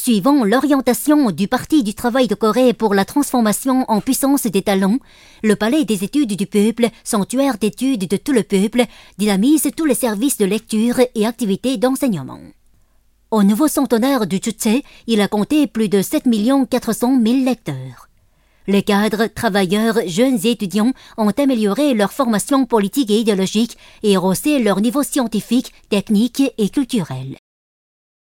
Suivant l'orientation du Parti du travail de Corée pour la transformation en puissance des talents, le Palais des études du peuple, sanctuaire d'études de tout le peuple, dynamise tous les services de lecture et activités d'enseignement. Au nouveau centenaire du Chutse, il a compté plus de 7 400 000 lecteurs. Les cadres, travailleurs, jeunes et étudiants ont amélioré leur formation politique et idéologique et rehaussé leur niveau scientifique, technique et culturel.